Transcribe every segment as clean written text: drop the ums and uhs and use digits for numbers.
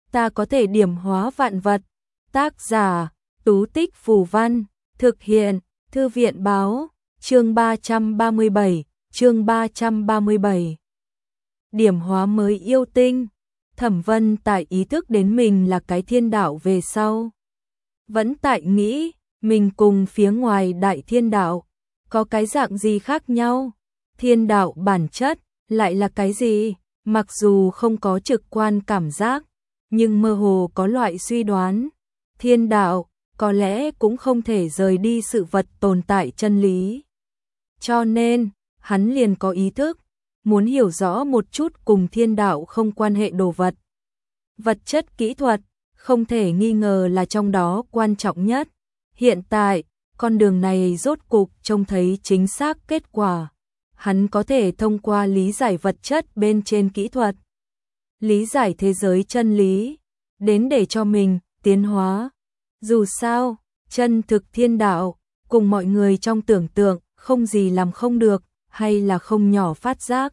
ta có thể điểm hóa vạn vật. Tác giả, Tú Tích Phù Văn, thực hiện, Thư viện Báo, chương 337. Điểm hóa mới yêu tinh. Thẩm Vân tại ý thức đến mình là cái thiên đạo về sau. Vẫn tại nghĩ, mình cùng phía ngoài đại thiên đạo, có cái dạng gì khác nhau? Thiên đạo bản chất, lại là cái gì? Mặc dù không có trực quan cảm giác, nhưng mơ hồ có loại suy đoán. Thiên đạo, có lẽ cũng không thể rời đi sự vật tồn tại chân lý. Cho nên, hắn liền có ý thức, muốn hiểu rõ một chút cùng thiên đạo không quan hệ đồ vật. Vật chất kỹ thuật, không thể nghi ngờ là trong đó quan trọng nhất. Hiện tại, con đường này rốt cục trông thấy chính xác kết quả. Hắn có thể thông qua lý giải vật chất bên trên kỹ thuật, lý giải thế giới chân lý, đến để cho mình tiến hóa. Dù sao, chân thực thiên đạo, cùng mọi người trong tưởng tượng, không gì làm không được, hay là không nhỏ phát giác.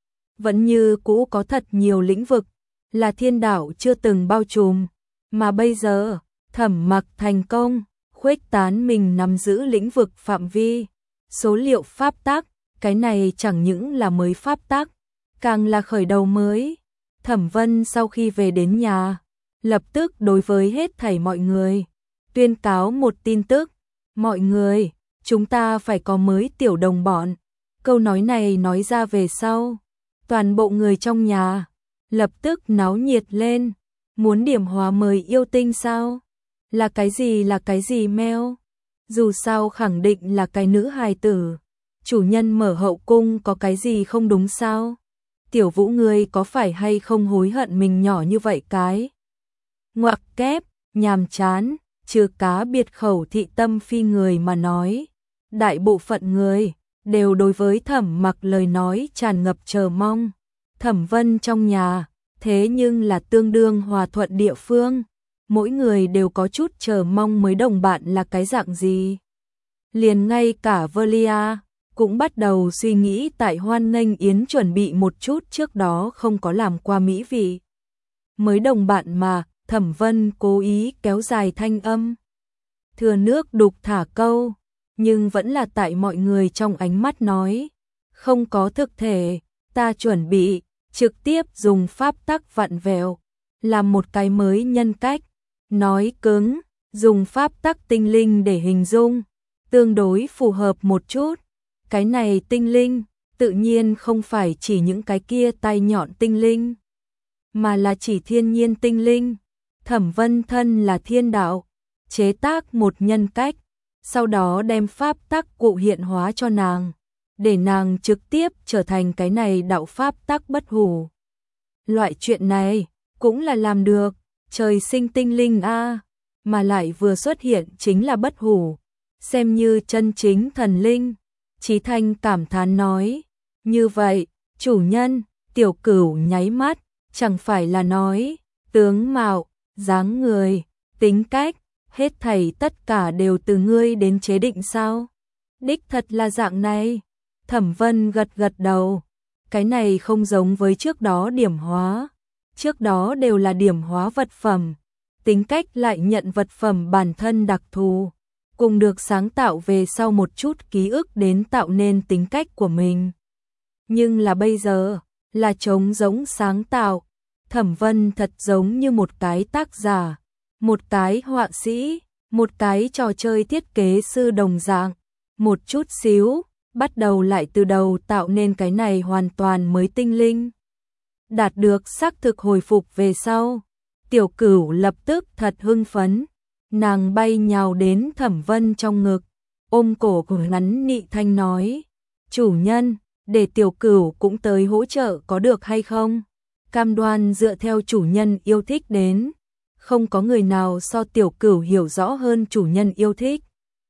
Vẫn như cũ có thật nhiều lĩnh vực, là thiên đạo chưa từng bao trùm, mà bây giờ, Thẩm Mặc thành công, khuếch tán mình nắm giữ lĩnh vực phạm vi, số liệu pháp tắc, cái này chẳng những là mới pháp tắc, càng là khởi đầu mới. Thẩm Vân sau khi về đến nhà, lập tức đối với hết thảy mọi người, tuyên cáo một tin tức. Mọi người, chúng ta phải có mới tiểu đồng bọn. Câu nói này nói ra về sau, toàn bộ người trong nhà lập tức náo nhiệt lên. Muốn điểm hóa mới yêu tinh sao? Là cái gì meo? Dù sao khẳng định là cái nữ hài tử. Chủ nhân mở hậu cung có cái gì không đúng sao? Tiểu Vũ ngươi có phải hay không hối hận mình nhỏ như vậy cái? Ngoặc kép, nhàm chán, trừ cá biệt khẩu thị tâm phi người mà nói. Đại bộ phận người đều đối với Thẩm Mặc lời nói tràn ngập chờ mong. Thẩm Vân trong nhà, thế nhưng là tương đương hòa thuận địa phương. Mỗi người đều có chút chờ mong mới đồng bạn là cái dạng gì. Liền ngay cả Velia cũng bắt đầu suy nghĩ tại hoan nghênh yến chuẩn bị một chút trước đó không có làm qua mỹ vị. Mới đồng bạn mà, Thẩm Vân cố ý kéo dài thanh âm. Thừa nước đục thả câu, nhưng vẫn là tại mọi người trong ánh mắt nói. Không có thực thể, ta chuẩn bị, trực tiếp dùng pháp tắc vặn vẹo, làm một cái mới nhân cách. Nói cứng, dùng pháp tắc tinh linh để hình dung, tương đối phù hợp một chút. Cái này tinh linh, tự nhiên không phải chỉ những cái kia tay nhọn tinh linh, mà là chỉ thiên nhiên tinh linh. Thẩm Vân thân là thiên đạo, chế tác một nhân cách, sau đó đem pháp tắc cụ hiện hóa cho nàng, để nàng trực tiếp trở thành cái này đạo pháp tắc bất hủ. Loại chuyện này cũng là làm được, trời sinh tinh linh a, mà lại vừa xuất hiện chính là bất hủ, xem như chân chính thần linh. Chí Thanh cảm thán nói, như vậy, chủ nhân, Tiểu Cửu nháy mắt, chẳng phải là nói, tướng mạo, dáng người, tính cách, hết thảy tất cả đều từ ngươi đến chế định sao? Đích thật là dạng này. Thẩm Vân gật gật đầu, cái này không giống với trước đó điểm hóa. Trước đó đều là điểm hóa vật phẩm, tính cách lại nhận vật phẩm bản thân đặc thù, cùng được sáng tạo về sau một chút ký ức đến tạo nên tính cách của mình. Nhưng là bây giờ, là trống rỗng sáng tạo. Thẩm Vân thật giống như một cái tác giả, một cái họa sĩ, một cái trò chơi thiết kế sư đồng dạng, một chút xíu, bắt đầu lại từ đầu tạo nên cái này hoàn toàn mới tinh linh. Đạt được xác thực hồi phục về sau, Tiểu Cửu lập tức thật hưng phấn, nàng bay nhào đến Thẩm Vân trong ngực, ôm cổ của hắn nị thanh nói, chủ nhân, để Tiểu Cửu cũng tới hỗ trợ có được hay không? Cam đoan dựa theo chủ nhân yêu thích đến, không có người nào so Tiểu Cửu hiểu rõ hơn chủ nhân yêu thích.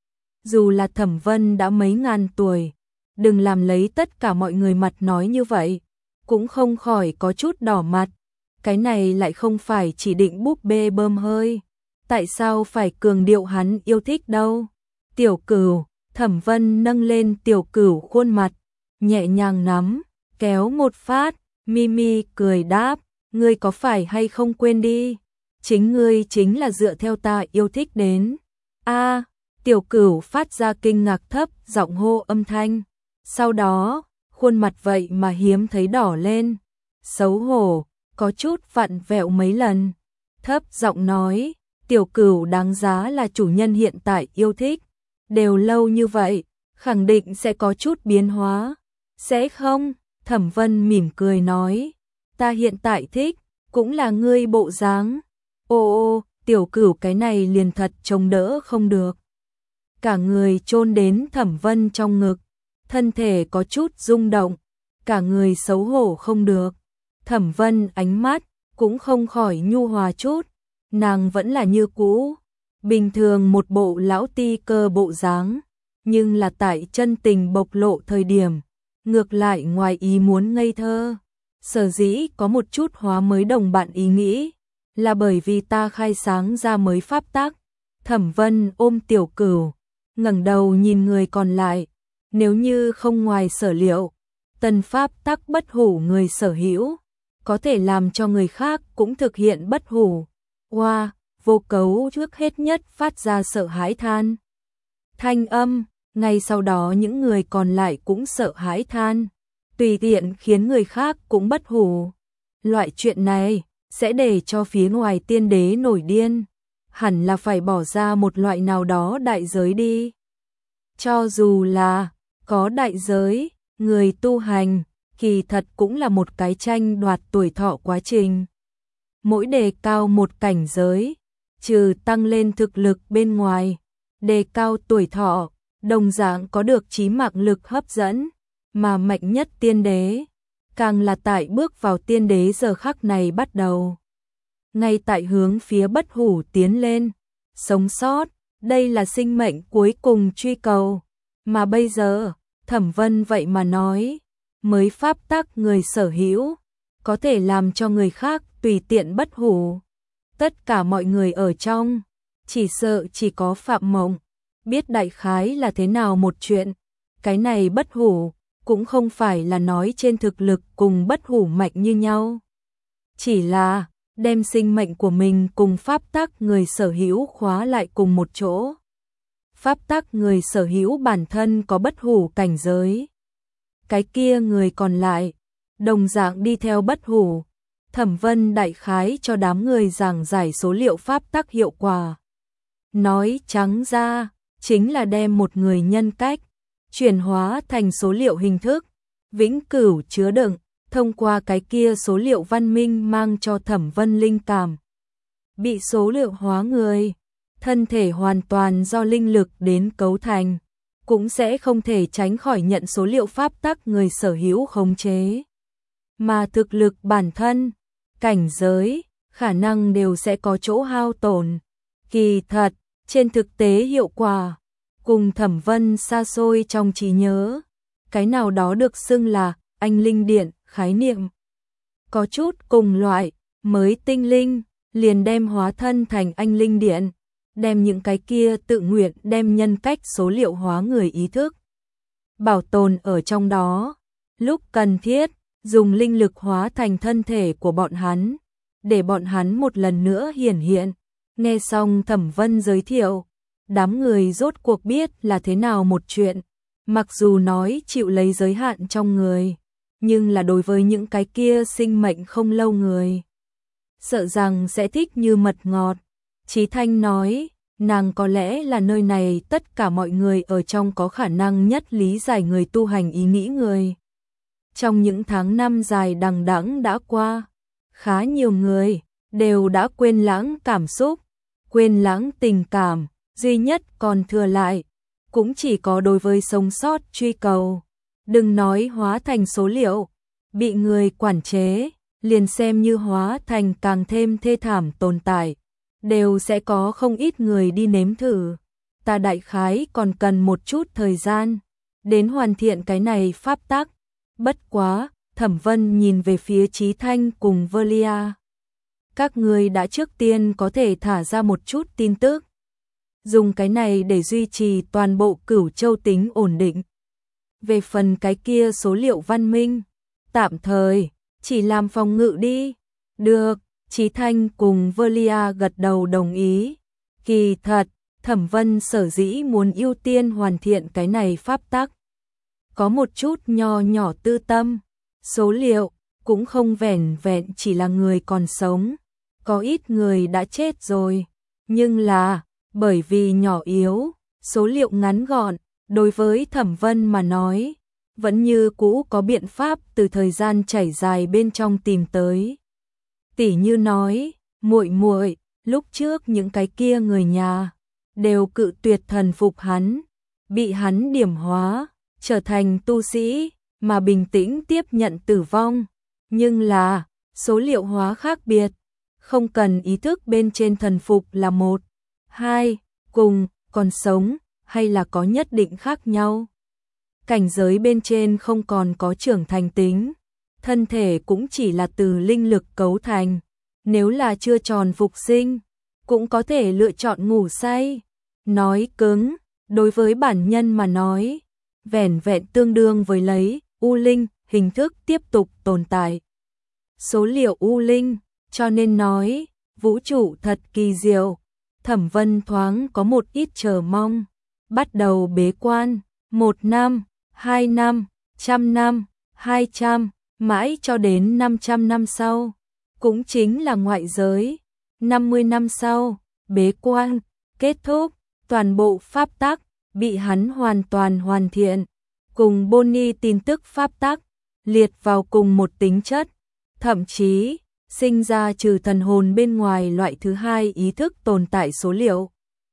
Dù là Thẩm Vân đã mấy ngàn tuổi, đừng làm lấy tất cả mọi người mặt nói như vậy, cũng không khỏi có chút đỏ mặt. Cái này lại không phải chỉ định búp bê bơm hơi, tại sao phải cường điệu hắn yêu thích đâu? Tiểu Cửu, Thẩm Vân nâng lên Tiểu Cửu khuôn mặt, nhẹ nhàng nắm, kéo một phát, Mimi cười đáp, ngươi có phải hay không quên đi, chính ngươi chính là dựa theo ta yêu thích đến. A, Tiểu Cửu phát ra kinh ngạc thấp giọng hô âm thanh. Sau đó, khuôn mặt vậy mà hiếm thấy đỏ lên, xấu hổ, có chút vặn vẹo mấy lần, thấp giọng nói, Tiểu Cửu đáng giá là chủ nhân hiện tại yêu thích, đều lâu như vậy, khẳng định sẽ có chút biến hóa. Sẽ không? Thẩm Vân mỉm cười nói, ta hiện tại thích, cũng là ngươi bộ dáng. Ô, Tiểu Cửu cái này liền thật chống đỡ không được. Cả người chôn đến Thẩm Vân trong ngực, thân thể có chút rung động, cả người xấu hổ không được. Thẩm Vân ánh mắt cũng không khỏi nhu hòa chút, nàng vẫn là như cũ, bình thường một bộ lão ti cơ bộ dáng, nhưng là tại chân tình bộc lộ thời điểm, ngược lại ngoài ý muốn ngây thơ. Sở dĩ có một chút hóa mới đồng bạn ý nghĩ, là bởi vì ta khai sáng ra mới pháp tắc. Thẩm Vân ôm Tiểu Cửu, ngẩng đầu nhìn người còn lại, nếu như không ngoài sở liệu, tân pháp tắc bất hủ người sở hữu, có thể làm cho người khác cũng thực hiện bất hủ. Vô Cấu trước hết nhất phát ra sợ hãi than. Thanh âm, ngay sau đó những người còn lại cũng sợ hãi than, tùy tiện khiến người khác cũng bất hủ. Loại chuyện này sẽ để cho phía ngoài tiên đế nổi điên, hẳn là phải bỏ ra một loại nào đó đại giới đi. Cho dù là có đại giới, người tu hành kỳ thật cũng là một cái tranh đoạt tuổi thọ quá trình. Mỗi đề cao một cảnh giới, trừ tăng lên thực lực bên ngoài, đề cao tuổi thọ, đồng dạng có được chí mạng lực hấp dẫn, mà mạnh nhất tiên đế, càng là tại bước vào tiên đế giờ khắc này bắt đầu. Ngay tại hướng phía bất hủ tiến lên, sống sót, đây là sinh mệnh cuối cùng truy cầu, mà bây giờ, Thẩm Vân vậy mà nói, mới pháp tắc người sở hữu, có thể làm cho người khác tùy tiện bất hủ. Tất cả mọi người ở trong, chỉ sợ chỉ có Phạm Mộng, biết đại khái là thế nào một chuyện, cái này bất hủ, cũng không phải là nói trên thực lực cùng bất hủ mạnh như nhau. Chỉ là, đem sinh mệnh của mình cùng pháp tắc người sở hữu khóa lại cùng một chỗ. Pháp tắc người sở hữu bản thân có bất hủ cảnh giới. Cái kia người còn lại, đồng dạng đi theo bất hủ. Thẩm Vân đại khái cho đám người giảng giải số liệu pháp tắc hiệu quả. Nói trắng ra, chính là đem một người nhân cách, chuyển hóa thành số liệu hình thức, vĩnh cửu chứa đựng, thông qua cái kia số liệu văn minh mang cho Thẩm Vân linh cảm. Bị số liệu hóa người, thân thể hoàn toàn do linh lực đến cấu thành, cũng sẽ không thể tránh khỏi nhận số liệu pháp tắc người sở hữu khống chế. Mà thực lực bản thân, cảnh giới, khả năng đều sẽ có chỗ hao tổn. Kỳ thật, trên thực tế hiệu quả, cùng Thẩm Vân xa xôi trong trí nhớ, cái nào đó được xưng là anh linh điện, khái niệm. Có chút cùng loại, mới tinh linh, liền đem hóa thân thành anh linh điện, đem những cái kia tự nguyện đem nhân cách số liệu hóa người ý thức. Bảo tồn ở trong đó, lúc cần thiết, dùng linh lực hóa thành thân thể của bọn hắn, để bọn hắn một lần nữa hiển hiện. Nghe xong Thẩm Vân giới thiệu, đám người rốt cuộc biết là thế nào một chuyện, mặc dù nói chịu lấy giới hạn trong người, nhưng là đối với những cái kia sinh mệnh không lâu người, sợ rằng sẽ thích như mật ngọt. Chí Thanh nói, nàng có lẽ là nơi này tất cả mọi người ở trong có khả năng nhất lý giải người tu hành ý nghĩ người. Trong những tháng năm dài đằng đẵng đã qua, khá nhiều người đều đã quên lãng cảm xúc, quên lãng tình cảm, duy nhất còn thừa lại, cũng chỉ có đối với sống sót truy cầu. Đừng nói hóa thành số liệu, bị người quản chế, liền xem như hóa thành càng thêm thê thảm tồn tại, đều sẽ có không ít người đi nếm thử. Ta đại khái còn cần một chút thời gian, đến hoàn thiện cái này pháp tắc. Bất quá, Thẩm Vân nhìn về phía Chí Thanh cùng Velia. Các người đã trước tiên có thể thả ra một chút tin tức. Dùng cái này để duy trì toàn bộ Cửu Châu tính ổn định. Về phần cái kia số liệu văn minh, tạm thời, chỉ làm phòng ngự đi. Được, Chí Thanh cùng Velia gật đầu đồng ý. Kỳ thật, Thẩm Vân sở dĩ muốn ưu tiên hoàn thiện cái này pháp tắc. Có một chút nho nhỏ tư tâm, số liệu cũng không vẻn vẹn chỉ là người còn sống, có ít người đã chết rồi, nhưng là bởi vì nhỏ yếu, số liệu ngắn gọn, đối với Thẩm Vân mà nói, vẫn như cũ có biện pháp từ thời gian chảy dài bên trong tìm tới. Tỉ như nói, muội muội, lúc trước những cái kia người nhà đều cự tuyệt thần phục hắn, bị hắn điểm hóa, trở thành tu sĩ, mà bình tĩnh tiếp nhận tử vong, nhưng là số liệu hóa khác biệt, không cần ý thức bên trên thần phục là một, hai, cùng còn sống hay là có nhất định khác nhau. Cảnh giới bên trên không còn có trưởng thành tính, thân thể cũng chỉ là từ linh lực cấu thành, nếu là chưa tròn phục sinh, cũng có thể lựa chọn ngủ say. Nói cứng, đối với bản nhân mà nói, vẻn vẹn tương đương với lấy U Linh hình thức tiếp tục tồn tại. Số liệu U Linh, cho nên nói, vũ trụ thật kỳ diệu. Thẩm Vân thoáng có một ít chờ mong, bắt đầu bế quan, 1 năm, 2 năm, 100 năm, 200, mãi cho đến 500 năm sau, cũng chính là ngoại giới, 50 năm sau, bế quan, kết thúc, toàn bộ pháp tắc, bị hắn hoàn toàn hoàn thiện, cùng Bonnie tin tức pháp tắc, liệt vào cùng một tính chất, thậm chí, sinh ra trừ thần hồn bên ngoài loại thứ hai ý thức tồn tại số liệu.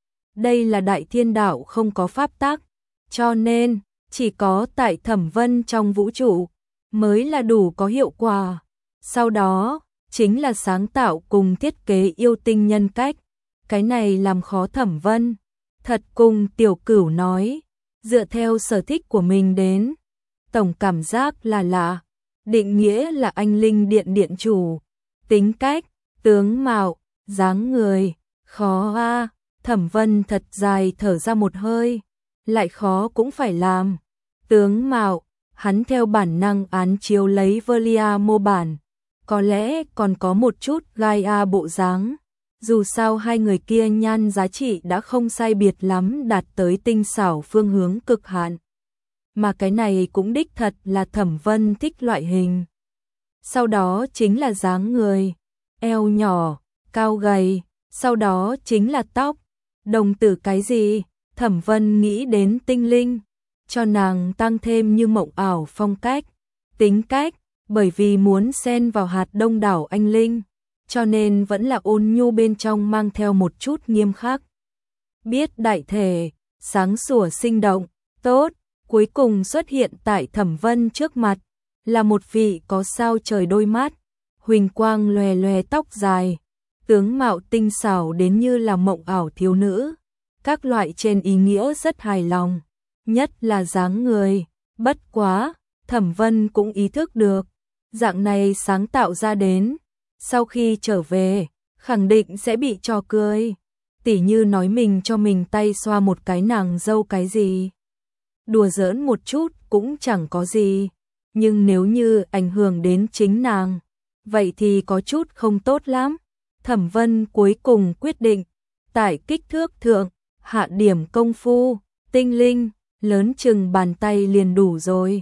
Đây là đại thiên đạo không có pháp tắc, cho nên, chỉ có tại Thẩm Vân trong vũ trụ, mới là đủ có hiệu quả. Sau đó, chính là sáng tạo cùng thiết kế yêu tinh nhân cách, cái này làm khó Thẩm Vân. Thật cùng Tiểu Cửu nói, dựa theo sở thích của mình đến, tổng cảm giác là lạ, định nghĩa là anh linh điện điện chủ, tính cách, tướng mạo, dáng người, khó a. Thẩm Vân thật dài thở ra một hơi, lại khó cũng phải làm. Tướng mạo, hắn theo bản năng án chiếu lấy Velia mô bản, có lẽ còn có một chút Gaia bộ dáng. Dù sao hai người kia nhan giá trị đã không sai biệt lắm, đạt tới tinh xảo phương hướng cực hạn. Mà cái này cũng đích thật là Thẩm Vân thích loại hình. Sau đó chính là dáng người, eo nhỏ, cao gầy, sau đó chính là tóc, đồng tử cái gì, Thẩm Vân nghĩ đến tinh linh, cho nàng tăng thêm như mộng ảo phong cách, tính cách, bởi vì muốn xen vào hạt đông đảo anh linh, cho nên vẫn là ôn nhu bên trong mang theo một chút nghiêm khắc. Biết đại thể, sáng sủa sinh động, tốt, cuối cùng xuất hiện tại Thẩm Vân trước mặt, là một vị có sao trời đôi mắt, huỳnh quang lòe lòe tóc dài, tướng mạo tinh xảo đến như là mộng ảo thiếu nữ, các loại trên ý nghĩa rất hài lòng, nhất là dáng người, bất quá, Thẩm Vân cũng ý thức được, dạng này sáng tạo ra đến, sau khi trở về, khẳng định sẽ bị trò cười, tỉ như nói mình cho mình tay xoa một cái nàng dâu cái gì. Đùa giỡn một chút cũng chẳng có gì, nhưng nếu như ảnh hưởng đến chính nàng, vậy thì có chút không tốt lắm. Thẩm Vân cuối cùng quyết định, tại kích thước thượng, hạ điểm công phu, tinh linh, lớn chừng bàn tay liền đủ rồi.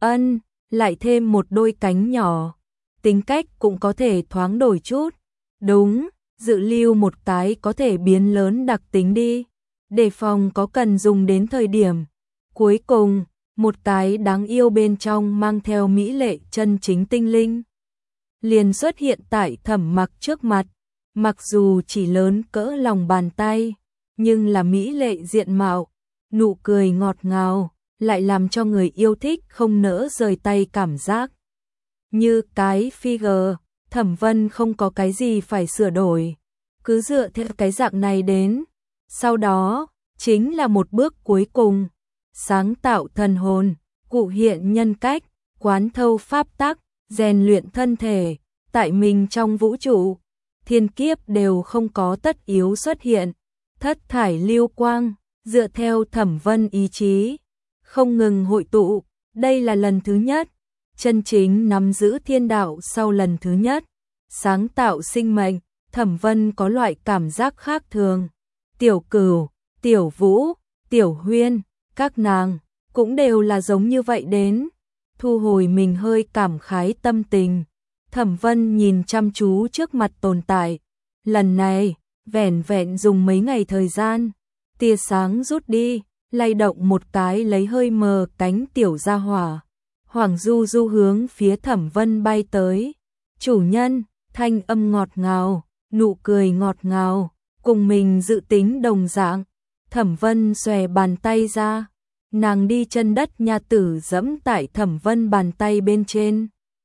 Lại thêm một đôi cánh nhỏ, tính cách cũng có thể thoáng đổi chút. Đúng, dự lưu một cái có thể biến lớn đặc tính đi, đề phòng có cần dùng đến thời điểm. Cuối cùng, một cái đáng yêu bên trong mang theo mỹ lệ chân chính tinh linh, liền xuất hiện tại Thẩm Mặc trước mặt, mặc dù chỉ lớn cỡ lòng bàn tay, nhưng là mỹ lệ diện mạo, nụ cười ngọt ngào, lại làm cho người yêu thích không nỡ rời tay cảm giác. Như cái figure, Thẩm Vân không có cái gì phải sửa đổi, cứ dựa theo cái dạng này đến. Sau đó, chính là một bước cuối cùng, sáng tạo thần hồn, cụ hiện nhân cách, quán thâu pháp tắc, rèn luyện thân thể, tại mình trong vũ trụ, thiên kiếp đều không có tất yếu xuất hiện, thất thải lưu quang, dựa theo Thẩm Vân ý chí, không ngừng hội tụ, đây là lần thứ nhất, chân chính nắm giữ thiên đạo sau lần thứ nhất, sáng tạo sinh mệnh, Thẩm Vân có loại cảm giác khác thường. Tiểu Cửu, Tiểu Vũ, Tiểu Huyên, các nàng cũng đều là giống như vậy đến. Thu hồi mình hơi cảm khái tâm tình, Thẩm Vân nhìn chăm chú trước mặt tồn tại. Lần này, vẻn vẹn dùng mấy ngày thời gian, tia sáng rút đi, lay động một cái lấy hơi mờ cánh tiểu gia hỏa. Hoàng Du Du hướng phía Thẩm Vân bay tới. Chủ nhân, thanh âm ngọt ngào, nụ cười ngọt ngào, cùng mình dự tính đồng dạng. Thẩm Vân xòe bàn tay ra, nàng đi chân đất nha tử dẫm tại Thẩm Vân bàn tay bên trên.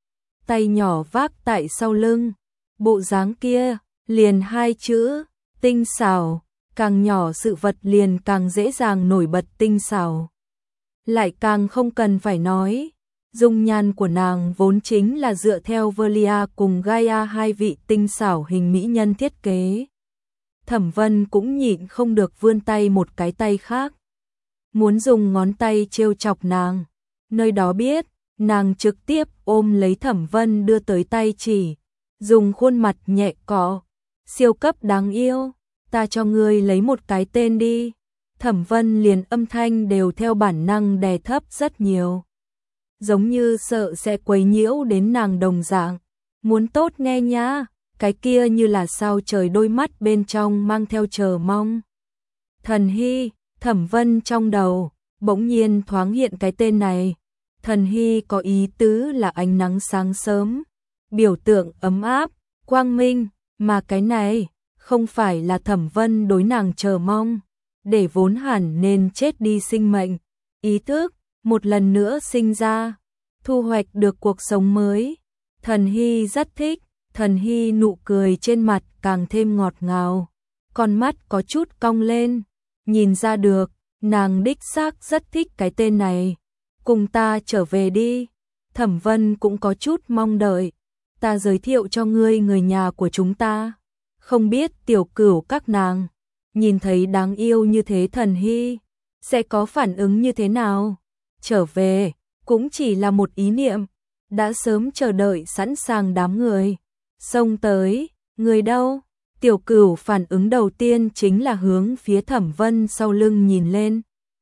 Tay nhỏ vác tại sau lưng, bộ dáng kia, liền hai chữ, tinh xảo, càng nhỏ sự vật liền càng dễ dàng nổi bật tinh xảo. Lại càng không cần phải nói, dung nhan của nàng vốn chính là dựa theo Velia cùng Gaia hai vị tinh xảo hình mỹ nhân thiết kế. Thẩm Vân cũng nhịn không được vươn tay một cái tay khác, muốn dùng ngón tay trêu chọc nàng. Nơi đó biết, nàng trực tiếp ôm lấy Thẩm Vân đưa tới tay chỉ, dùng khuôn mặt nhẹ cọ. Siêu cấp đáng yêu, ta cho ngươi lấy một cái tên đi. Thẩm Vân liền âm thanh đều theo bản năng đè thấp rất nhiều, giống như sợ sẽ quấy nhiễu đến nàng đồng dạng. Muốn tốt nghe nhá, cái kia như là sao trời đôi mắt bên trong mang theo chờ mong. Thần Hy, Thẩm Vân trong đầu bỗng nhiên thoáng hiện cái tên này. Thần Hy có ý tứ là ánh nắng sáng sớm, biểu tượng ấm áp, quang minh, mà cái này không phải là Thẩm Vân đối nàng chờ mong, để vốn hẳn nên chết đi sinh mệnh, ý thức một lần nữa sinh ra, thu hoạch được cuộc sống mới. Thần Hy rất thích, Thần Hy nụ cười trên mặt càng thêm ngọt ngào, con mắt có chút cong lên, nhìn ra được, nàng đích xác rất thích cái tên này. Cùng ta trở về đi. Thẩm Vân cũng có chút mong đợi, ta giới thiệu cho ngươi người nhà của chúng ta. Không biết Tiểu Cửu các nàng nhìn thấy đáng yêu như thế Thần Hy sẽ có phản ứng như thế nào? Trở về cũng chỉ là một ý niệm, đã sớm chờ đợi sẵn sàng đám người xông tới. Người đâu? Tiểu Cửu phản ứng đầu tiên chính là hướng phía Thẩm Vân sau lưng nhìn lên.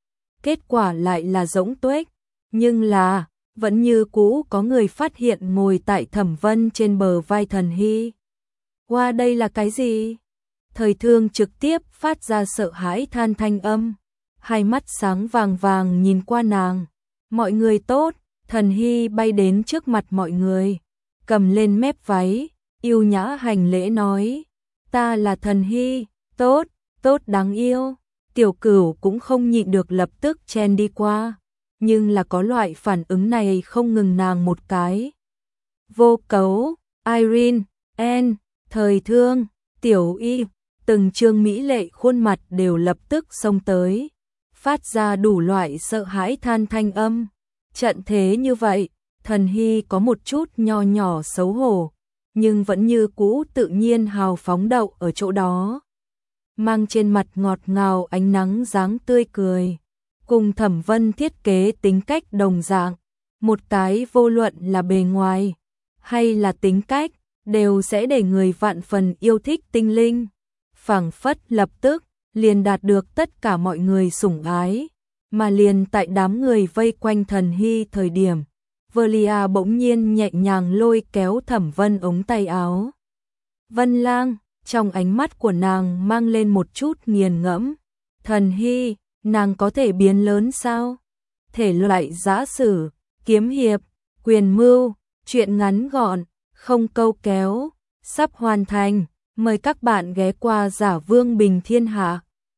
Kết quả lại là Rỗng Tuếch, nhưng là vẫn như cũ có người phát hiện ngồi tại Thẩm Vân trên bờ vai Thần Hy. Qua đây là cái gì? Thời Thương trực tiếp phát ra sợ hãi than thanh âm, hai mắt sáng vàng vàng nhìn qua nàng. Mọi người tốt. Thần Hy bay đến trước mặt mọi người, cầm lên mép váy, yêu nhã hành lễ nói, ta là Thần Hy. Tốt, tốt đáng yêu. Tiểu Cửu cũng không nhịn được lập tức chen đi qua, nhưng là có loại phản ứng này không ngừng nàng một cái. Vô Cấu, Irene, Anne, Thời Thương, Tiểu Y, từng trương mỹ lệ khuôn mặt đều lập tức xông tới, phát ra đủ loại sợ hãi than thanh âm. Trận thế như vậy, Thần Hy có một chút nho nhỏ xấu hổ, nhưng vẫn như cũ tự nhiên hào phóng đậu ở chỗ đó, mang trên mặt ngọt ngào ánh nắng dáng tươi cười, cùng Thẩm Vân thiết kế tính cách đồng dạng. Một cái vô luận là bề ngoài hay là tính cách đều sẽ để người vạn phần yêu thích tinh linh, phảng phất lập tức liền đạt được tất cả mọi người sủng ái. Mà liền tại đám người vây quanh Thần Hy thời điểm, Velia bỗng nhiên nhẹ nhàng lôi kéo Thẩm Vân ống tay áo. Vân Lang, trong ánh mắt của nàng mang lên một chút nghiền ngẫm. Thần Hy, nàng có thể biến lớn sao? Thể loại giã sử, kiếm hiệp, quyền mưu, truyện ngắn gọn, không câu kéo, sắp hoàn thành. Mời các bạn ghé qua Giả Vương Bình Thiên Hạ.